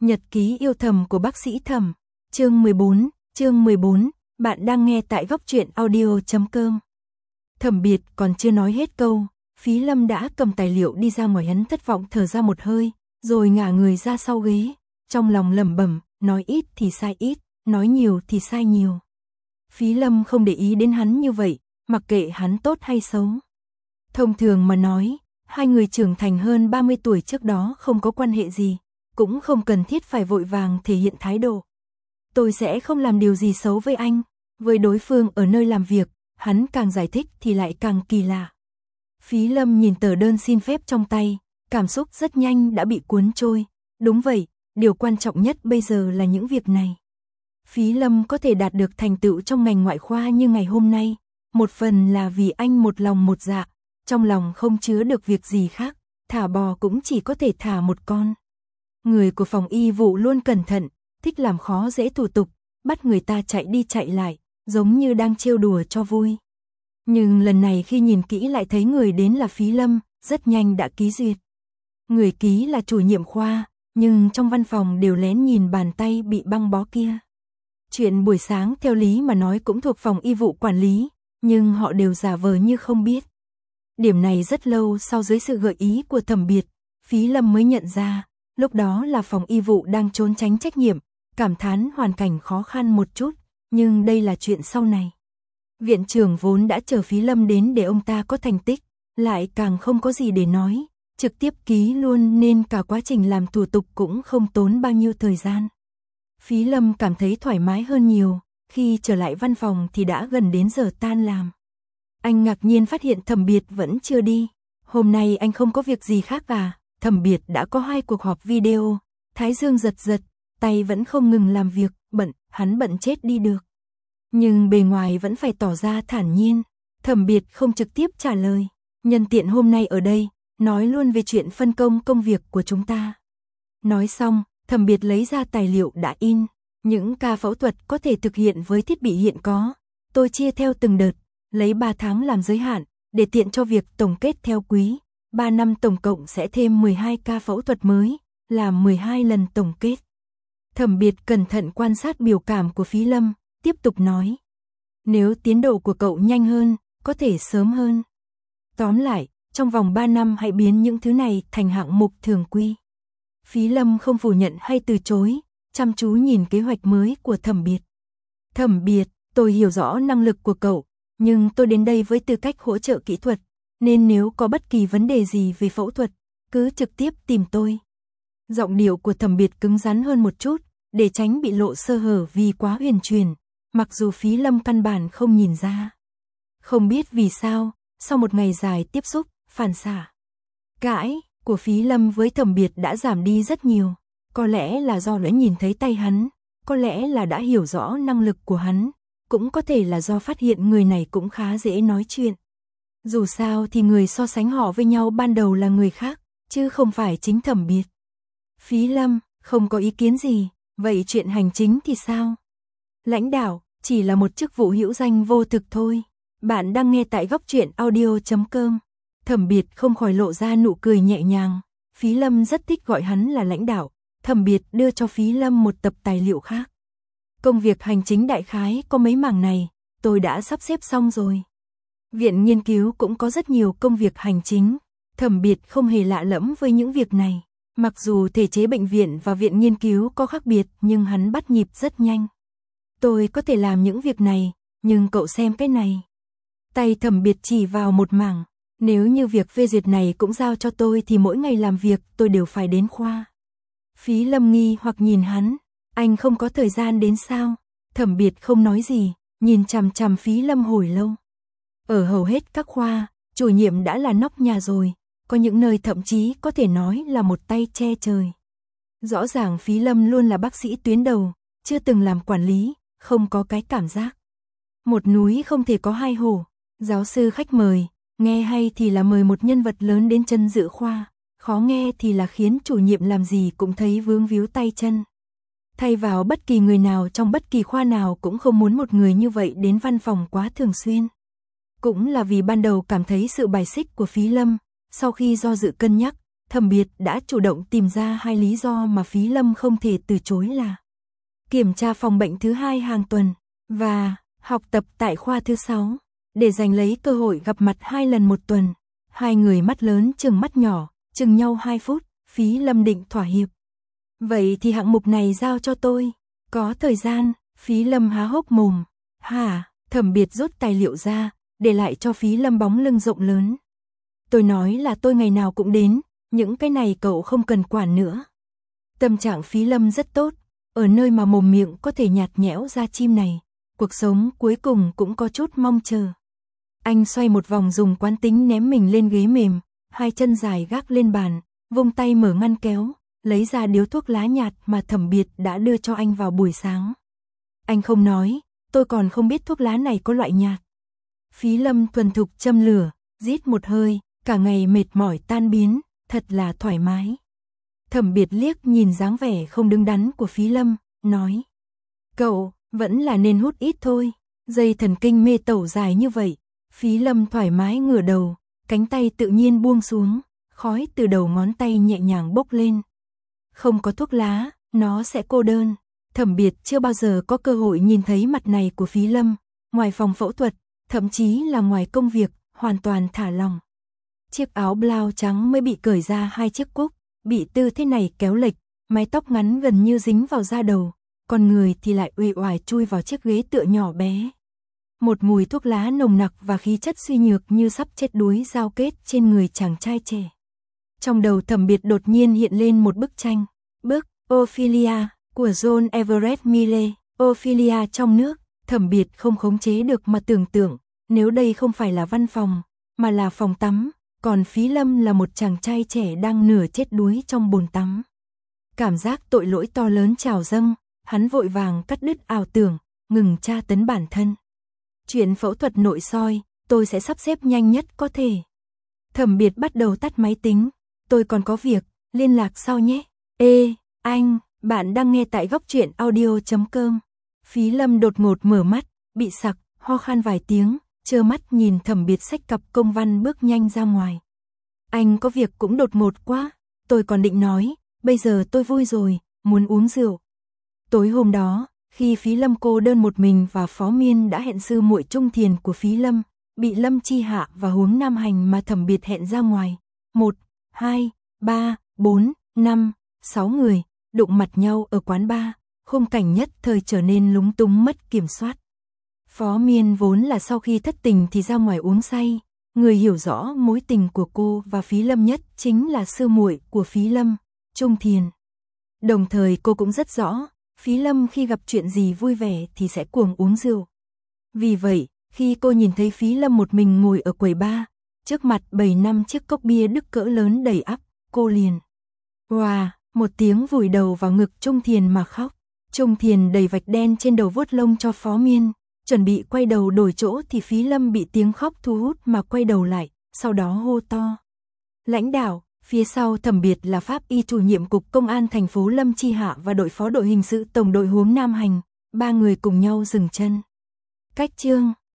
Nhật ký yêu thầm của bác sĩ Thẩm, chương 14, bạn đang nghe tại góc truyện audio.com. Thẩm Biệt còn chưa nói hết câu, Phí Lâm đã cầm tài liệu đi ra ngoài. Hắn thất vọng thở ra một hơi, rồi ngả người ra sau ghế, trong lòng lẩm bẩm, nói ít thì sai ít, nói nhiều thì sai nhiều. Phí Lâm không để ý đến hắn như vậy, mặc kệ hắn tốt hay xấu. Thông thường mà nói, hai người trưởng thành hơn 30 tuổi trước đó không có quan hệ gì, cũng không cần thiết phải vội vàng thể hiện thái độ. Tôi sẽ không làm điều gì xấu với anh. Với đối phương ở nơi làm việc, hắn càng giải thích thì lại càng kỳ lạ. Phí Lâm nhìn tờ đơn xin phép trong tay, cảm xúc rất nhanh đã bị cuốn trôi. Đúng vậy, điều quan trọng nhất bây giờ là những việc này. Phí Lâm có thể đạt được thành tựu trong ngành ngoại khoa như ngày hôm nay, một phần là vì anh một lòng một dạ, trong lòng không chứa được việc gì khác, thả bò cũng chỉ có thể thả một con. Người của phòng y vụ luôn cẩn thận, thích làm khó dễ thủ tục, bắt người ta chạy đi chạy lại, giống như đang trêu đùa cho vui. Nhưng lần này khi nhìn kỹ lại thấy người đến là Phí Lâm, rất nhanh đã ký duyệt. Người ký là chủ nhiệm khoa, nhưng trong văn phòng đều lén nhìn bàn tay bị băng bó kia. Chuyện buổi sáng theo lý mà nói cũng thuộc phòng y vụ quản lý, nhưng họ đều giả vờ như không biết. Điểm này rất lâu sau dưới sự gợi ý của Thẩm Biệt, Phí Lâm mới nhận ra, lúc đó là phòng y vụ đang trốn tránh trách nhiệm, cảm thán hoàn cảnh khó khăn một chút, nhưng đây là chuyện sau này. Viện trưởng vốn đã chờ Phí Lâm đến để ông ta có thành tích, lại càng không có gì để nói, trực tiếp ký luôn nên cả quá trình làm thủ tục cũng không tốn bao nhiêu thời gian. Phí Lâm cảm thấy thoải mái hơn nhiều, khi trở lại văn phòng thì đã gần đến giờ tan làm. Anh ngạc nhiên phát hiện Thẩm Biệt vẫn chưa đi. Hôm nay anh không có việc gì khác à? Thẩm Biệt đã có 2 cuộc họp video, thái dương giật giật, tay vẫn không ngừng làm việc, hắn bận chết đi được. Nhưng bề ngoài vẫn phải tỏ ra thản nhiên. Thẩm Biệt không trực tiếp trả lời. Nhân tiện hôm nay ở đây, nói luôn về chuyện phân công công việc của chúng ta. Nói xong, Thẩm Biệt lấy ra tài liệu đã in. Những ca phẫu thuật có thể thực hiện với thiết bị hiện có. Tôi chia theo từng đợt, lấy 3 tháng làm giới hạn, để tiện cho việc tổng kết theo quý. 3 năm tổng cộng sẽ thêm 12 ca phẫu thuật mới, làm 12 lần tổng kết. Thẩm Biệt cẩn thận quan sát biểu cảm của Phí Lâm, tiếp tục nói. Nếu tiến độ của cậu nhanh hơn, có thể sớm hơn. Tóm lại, trong vòng 3 năm hãy biến những thứ này thành hạng mục thường quy. Phí Lâm không phủ nhận hay từ chối, chăm chú nhìn kế hoạch mới của Thẩm Biệt. Thẩm Biệt, tôi hiểu rõ năng lực của cậu, nhưng tôi đến đây với tư cách hỗ trợ kỹ thuật, nên nếu có bất kỳ vấn đề gì về phẫu thuật, cứ trực tiếp tìm tôi. Giọng điệu của Thẩm Biệt cứng rắn hơn một chút, để tránh bị lộ sơ hở vì quá huyền truyền, mặc dù Phí Lâm căn bản không nhìn ra. Không biết vì sao, sau một ngày dài tiếp xúc, phản xạ cãi của Phí Lâm với Thẩm Biệt đã giảm đi rất nhiều. Có lẽ là do đã nhìn thấy tay hắn, có lẽ là đã hiểu rõ năng lực của hắn, cũng có thể là do phát hiện người này cũng khá dễ nói chuyện. Dù sao thì người so sánh họ với nhau ban đầu là người khác, chứ không phải chính Thẩm Biệt. Phí Lâm, không có ý kiến gì, vậy chuyện hành chính thì sao? Lãnh đạo, chỉ là một chức vụ hữu danh vô thực thôi. Bạn đang nghe tại góc truyện audio.com. Thẩm Biệt không khỏi lộ ra nụ cười nhẹ nhàng. Phí Lâm rất thích gọi hắn là lãnh đạo. Thẩm Biệt đưa cho Phí Lâm một tập tài liệu khác. Công việc hành chính đại khái có mấy mảng này, tôi đã sắp xếp xong rồi. Viện nghiên cứu cũng có rất nhiều công việc hành chính. Thẩm Biệt không hề lạ lẫm với những việc này. Mặc dù thể chế bệnh viện và viện nghiên cứu có khác biệt, nhưng hắn bắt nhịp rất nhanh. Tôi có thể làm những việc này, nhưng cậu xem cái này. Tay Thẩm Biệt chỉ vào một mảng. Nếu như việc phê duyệt này cũng giao cho tôi thì mỗi ngày làm việc tôi đều phải đến khoa. Phí Lâm nghi hoặc nhìn hắn. Anh không có thời gian đến sao? Thẩm Biệt không nói gì, nhìn chằm chằm Phí Lâm hồi lâu. Ở hầu hết các khoa, chủ nhiệm đã là nóc nhà rồi. Có những nơi thậm chí có thể nói là một tay che trời. Rõ ràng Phí Lâm luôn là bác sĩ tuyến đầu, chưa từng làm quản lý, không có cái cảm giác. Một núi không thể có 2 hổ. Giáo sư khách mời, nghe hay thì là mời một nhân vật lớn đến chân dự khoa, khó nghe thì là khiến chủ nhiệm làm gì cũng thấy vướng víu tay chân. Thay vào bất kỳ người nào trong bất kỳ khoa nào cũng không muốn một người như vậy đến văn phòng quá thường xuyên. Cũng là vì ban đầu cảm thấy sự bài xích của Phí Lâm, sau khi do dự cân nhắc, Thẩm Biệt đã chủ động tìm ra 2 lý do mà Phí Lâm không thể từ chối là kiểm tra phòng bệnh thứ 2 hàng tuần và học tập tại khoa thứ 6, để giành lấy cơ hội gặp mặt 2 lần một tuần. Hai người mắt lớn chừng mắt nhỏ, chừng nhau 2 phút, Phí Lâm định thỏa hiệp. Vậy thì hạng mục này giao cho tôi. Có thời gian, Phí Lâm há hốc mồm. Hả? Thẩm Biệt rút tài liệu ra, để lại cho Phí Lâm bóng lưng rộng lớn. Tôi nói là tôi ngày nào cũng đến, những cái này cậu không cần quản nữa. Tâm trạng Phí Lâm rất tốt, ở nơi mà mồm miệng có thể nhạt nhẽo ra chim này, cuộc sống cuối cùng cũng có chút mong chờ. Anh xoay một vòng dùng quán tính ném mình lên ghế mềm, 2 chân dài gác lên bàn, vung tay mở ngăn kéo, lấy ra điếu thuốc lá nhạt mà Thẩm Biệt đã đưa cho anh vào buổi sáng. Anh không nói, tôi còn không biết thuốc lá này có loại nhạt. Phí Lâm thuần thục châm lửa, rít một hơi, cả ngày mệt mỏi tan biến, thật là thoải mái. Thẩm Biệt liếc nhìn dáng vẻ không đứng đắn của Phí Lâm, nói: Cậu, vẫn là nên hút ít thôi, dây thần kinh mê tẩu dài như vậy. Phí Lâm thoải mái ngửa đầu, cánh tay tự nhiên buông xuống, khói từ đầu ngón tay nhẹ nhàng bốc lên. Không có thuốc lá, nó sẽ cô đơn. Thẩm Biệt chưa bao giờ có cơ hội nhìn thấy mặt này của Phí Lâm, ngoài phòng phẫu thuật, thậm chí là ngoài công việc, hoàn toàn thả lỏng. Chiếc áo blau trắng mới bị cởi ra 2 chiếc cúc, bị tư thế này kéo lệch, mái tóc ngắn gần như dính vào da đầu, còn người thì lại uể oải chui vào chiếc ghế tựa nhỏ bé. Một mùi thuốc lá nồng nặc và khí chất suy nhược như sắp chết đuối giao kết trên người chàng trai trẻ. Trong đầu Thẩm Biệt đột nhiên hiện lên một bức tranh, bức Ophelia của John Everett Mille. Ophelia trong nước, Thẩm Biệt không khống chế được mà tưởng tượng, nếu đây không phải là văn phòng, mà là phòng tắm, còn Phí Lâm là một chàng trai trẻ đang nửa chết đuối trong bồn tắm. Cảm giác tội lỗi to lớn trào dâng, hắn vội vàng cắt đứt ảo tưởng, ngừng tra tấn bản thân. Chuyện phẫu thuật nội soi, tôi sẽ sắp xếp nhanh nhất có thể. Thẩm Biệt bắt đầu tắt máy tính, tôi còn có việc, liên lạc sau nhé. Ê, anh, bạn đang nghe tại góc truyện audio.com. Phí Lâm đột ngột mở mắt, bị sặc, ho khan vài tiếng, trơ mắt nhìn Thẩm Biệt xách cặp công văn bước nhanh ra ngoài. Anh có việc cũng đột ngột quá, tôi còn định nói, bây giờ tôi vui rồi, muốn uống rượu. Tối hôm đó, khi Phí Lâm cô đơn một mình và Phó Miên đã hẹn sư muội Trung Thiền của Phí Lâm, bị Lâm Chi Hạ và Huống Nam Hành mà Thẩm Biệt hẹn ra ngoài. 1, 2, 3, 4, 5, 6 người, đụng mặt nhau ở quán bar, khung cảnh nhất thời trở nên lúng túng mất kiểm soát. Phó Miên vốn là sau khi thất tình thì ra ngoài uống say, người hiểu rõ mối tình của cô và Phí Lâm nhất chính là sư muội của Phí Lâm, Trung Thiền. Đồng thời cô cũng rất rõ, Phí Lâm khi gặp chuyện gì vui vẻ thì sẽ cuồng uống rượu. Vì vậy, khi cô nhìn thấy Phí Lâm một mình ngồi ở quầy bar, trước mặt 7-5 chiếc cốc bia đức cỡ lớn đầy ắp, cô liền một tiếng vùi đầu vào ngực Trung Thiền mà khóc. Trung Thiền đầy vạch đen trên đầu vuốt lông cho Phó Miên, chuẩn bị quay đầu đổi chỗ thì Phí Lâm bị tiếng khóc thu hút mà quay đầu lại, sau đó hô to: Lãnh đạo! Phía sau Thẩm Biệt là pháp y chủ nhiệm cục công an thành phố Lâm Chi Hạ và đội phó đội hình sự tổng đội Huống Nam Hành, 3 người cùng nhau dừng chân. Cách chương